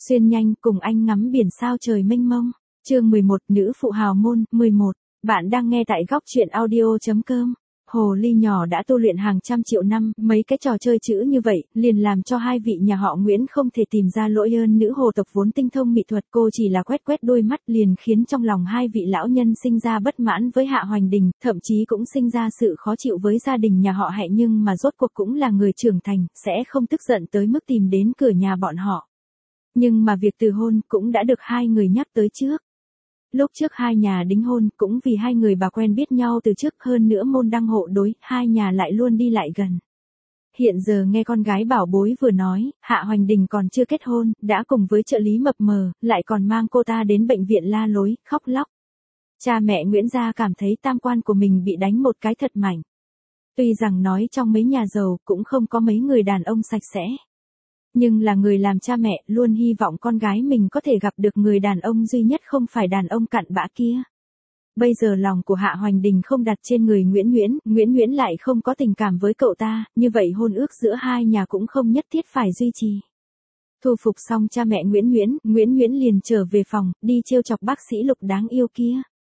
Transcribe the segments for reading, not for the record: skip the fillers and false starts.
Xuyên nhanh cùng anh ngắm biển sao trời mênh mông. Chương 11, nữ phụ hào môn. 11. Bạn đang nghe tại góc truyện audio.com. Hồ ly nhỏ đã tu luyện hàng trăm triệu năm, mấy cái trò chơi chữ như vậy, liền làm cho hai vị nhà họ Nguyễn không thể tìm ra lỗi ơn nữ hồ tộc vốn tinh thông mỹ thuật. Cô chỉ là quét quét đôi mắt liền khiến trong lòng hai vị lão nhân sinh ra bất mãn với Hạ Hoành Đình, thậm chí cũng sinh ra sự khó chịu với gia đình nhà họ Hạ, nhưng mà rốt cuộc cũng là người trưởng thành, sẽ không tức giận tới mức tìm đến cửa nhà bọn họ. Nhưng mà việc từ hôn cũng đã được hai người nhắc tới trước. Lúc trước hai nhà đính hôn cũng vì hai người bà quen biết nhau từ trước, hơn nữa môn đăng hộ đối, hai nhà lại luôn đi lại gần. Hiện giờ nghe con gái bảo bối vừa nói, Hạ Hoành Đình còn chưa kết hôn, đã cùng với trợ lý mập mờ, lại còn mang cô ta đến bệnh viện la lối, khóc lóc. Cha mẹ Nguyễn gia cảm thấy tam quan của mình bị đánh một cái thật mạnh. Tuy rằng nói trong mấy nhà giàu cũng không có mấy người đàn ông sạch sẽ. Nhưng là người làm cha mẹ luôn hy vọng con gái mình có thể gặp được người đàn ông duy nhất, không phải đàn ông cặn bã kia. Bây giờ lòng của Hạ Hoành Đình không đặt trên người Nguyễn Nguyễn lại không có tình cảm với cậu ta, như vậy hôn ước giữa hai nhà cũng không nhất thiết phải duy trì. Thu phục xong cha mẹ Nguyễn Nguyễn liền trở về phòng, đi trêu chọc bác sĩ Lục đáng yêu kia.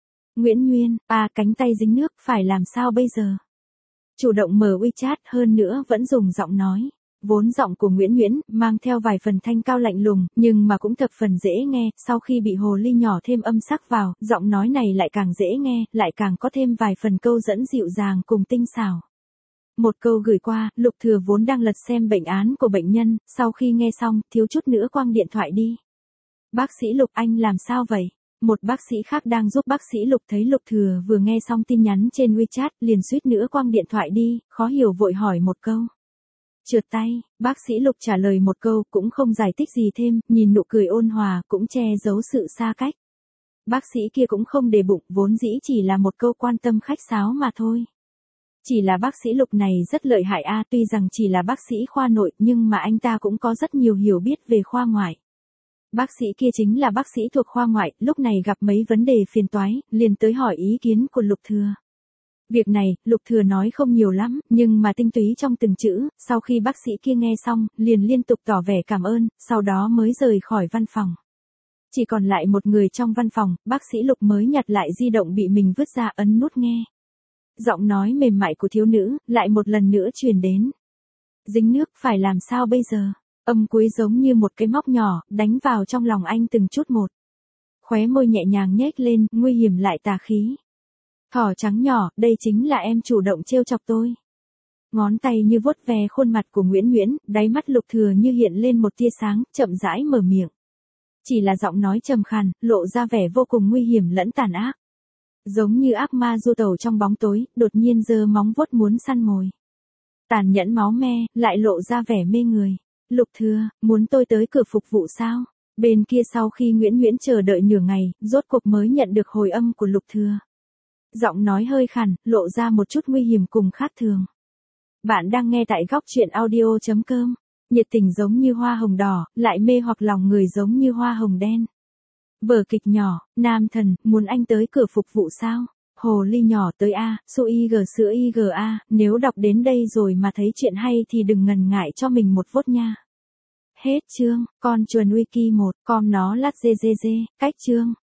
Nguyễn, cánh tay dính nước, phải làm sao bây giờ? Chủ động mở WeChat, hơn nữa vẫn dùng giọng nói. Vốn giọng của Nguyễn mang theo vài phần thanh cao lạnh lùng, nhưng mà cũng thập phần dễ nghe, sau khi bị hồ ly nhỏ thêm âm sắc vào, giọng nói này lại càng dễ nghe, lại càng có thêm vài phần câu dẫn dịu dàng cùng tinh xảo. Một câu gửi qua, Lục Thừa vốn đang lật xem bệnh án của bệnh nhân, sau khi nghe xong, thiếu chút nữa quăng điện thoại đi. Bác sĩ Lục, anh làm sao vậy? Một bác sĩ khác đang giúp bác sĩ Lục thấy Lục Thừa vừa nghe xong tin nhắn trên WeChat, liền suýt nữa quăng điện thoại đi, khó hiểu vội hỏi một câu. Trượt tay, bác sĩ Lục trả lời một câu cũng không giải thích gì thêm, nhìn nụ cười ôn hòa cũng che giấu sự xa cách. Bác sĩ kia cũng không để bụng, vốn dĩ chỉ là một câu quan tâm khách sáo mà thôi. Chỉ là bác sĩ Lục này rất lợi hại tuy rằng chỉ là bác sĩ khoa nội nhưng mà anh ta cũng có rất nhiều hiểu biết về khoa ngoại. Bác sĩ kia chính là bác sĩ thuộc khoa ngoại, lúc này gặp mấy vấn đề phiền toái, liền tới hỏi ý kiến của Lục Thừa. Việc này, Lục Thừa nói không nhiều lắm, nhưng mà tinh túy trong từng chữ, sau khi bác sĩ kia nghe xong, liền liên tục tỏ vẻ cảm ơn, sau đó mới rời khỏi văn phòng. Chỉ còn lại một người trong văn phòng, bác sĩ Lục mới nhặt lại di động bị mình vứt ra, ấn nút nghe. Giọng nói mềm mại của thiếu nữ, lại một lần nữa truyền đến. Dính nước, phải làm sao bây giờ? Âm cuối giống như một cái móc nhỏ, đánh vào trong lòng anh từng chút một. Khóe môi nhẹ nhàng nhếch lên, nguy hiểm lại tà khí. Thỏ trắng nhỏ, đây chính là em chủ động trêu chọc tôi. Ngón tay như vuốt ve khuôn mặt của Nguyễn, đáy mắt Lục Thừa như hiện lên một tia sáng, chậm rãi mở miệng. Chỉ là giọng nói trầm khàn, lộ ra vẻ vô cùng nguy hiểm lẫn tàn ác. Giống như ác ma du tẩu trong bóng tối, đột nhiên giơ móng vuốt muốn săn mồi. Tàn nhẫn máu me, lại lộ ra vẻ mê người. Lục Thừa, muốn tôi tới cửa phục vụ sao? Bên kia sau khi Nguyễn chờ đợi nửa ngày, rốt cuộc mới nhận được hồi âm của Lục Thừa. Giọng nói hơi khàn, lộ ra một chút nguy hiểm cùng khác thường. Bạn đang nghe tại góc truyện audio.com. Nhiệt tình giống như hoa hồng đỏ, lại mê hoặc lòng người giống như hoa hồng đen. Vở kịch nhỏ, nam thần, muốn anh tới cửa phục vụ sao? Hồ ly nhỏ tới su ig sữa ig nếu đọc đến đây rồi mà thấy chuyện hay thì đừng ngần ngại cho mình một vote nha. Hết chương, con chuồn wiki 1, com nó lát gg, cách chương.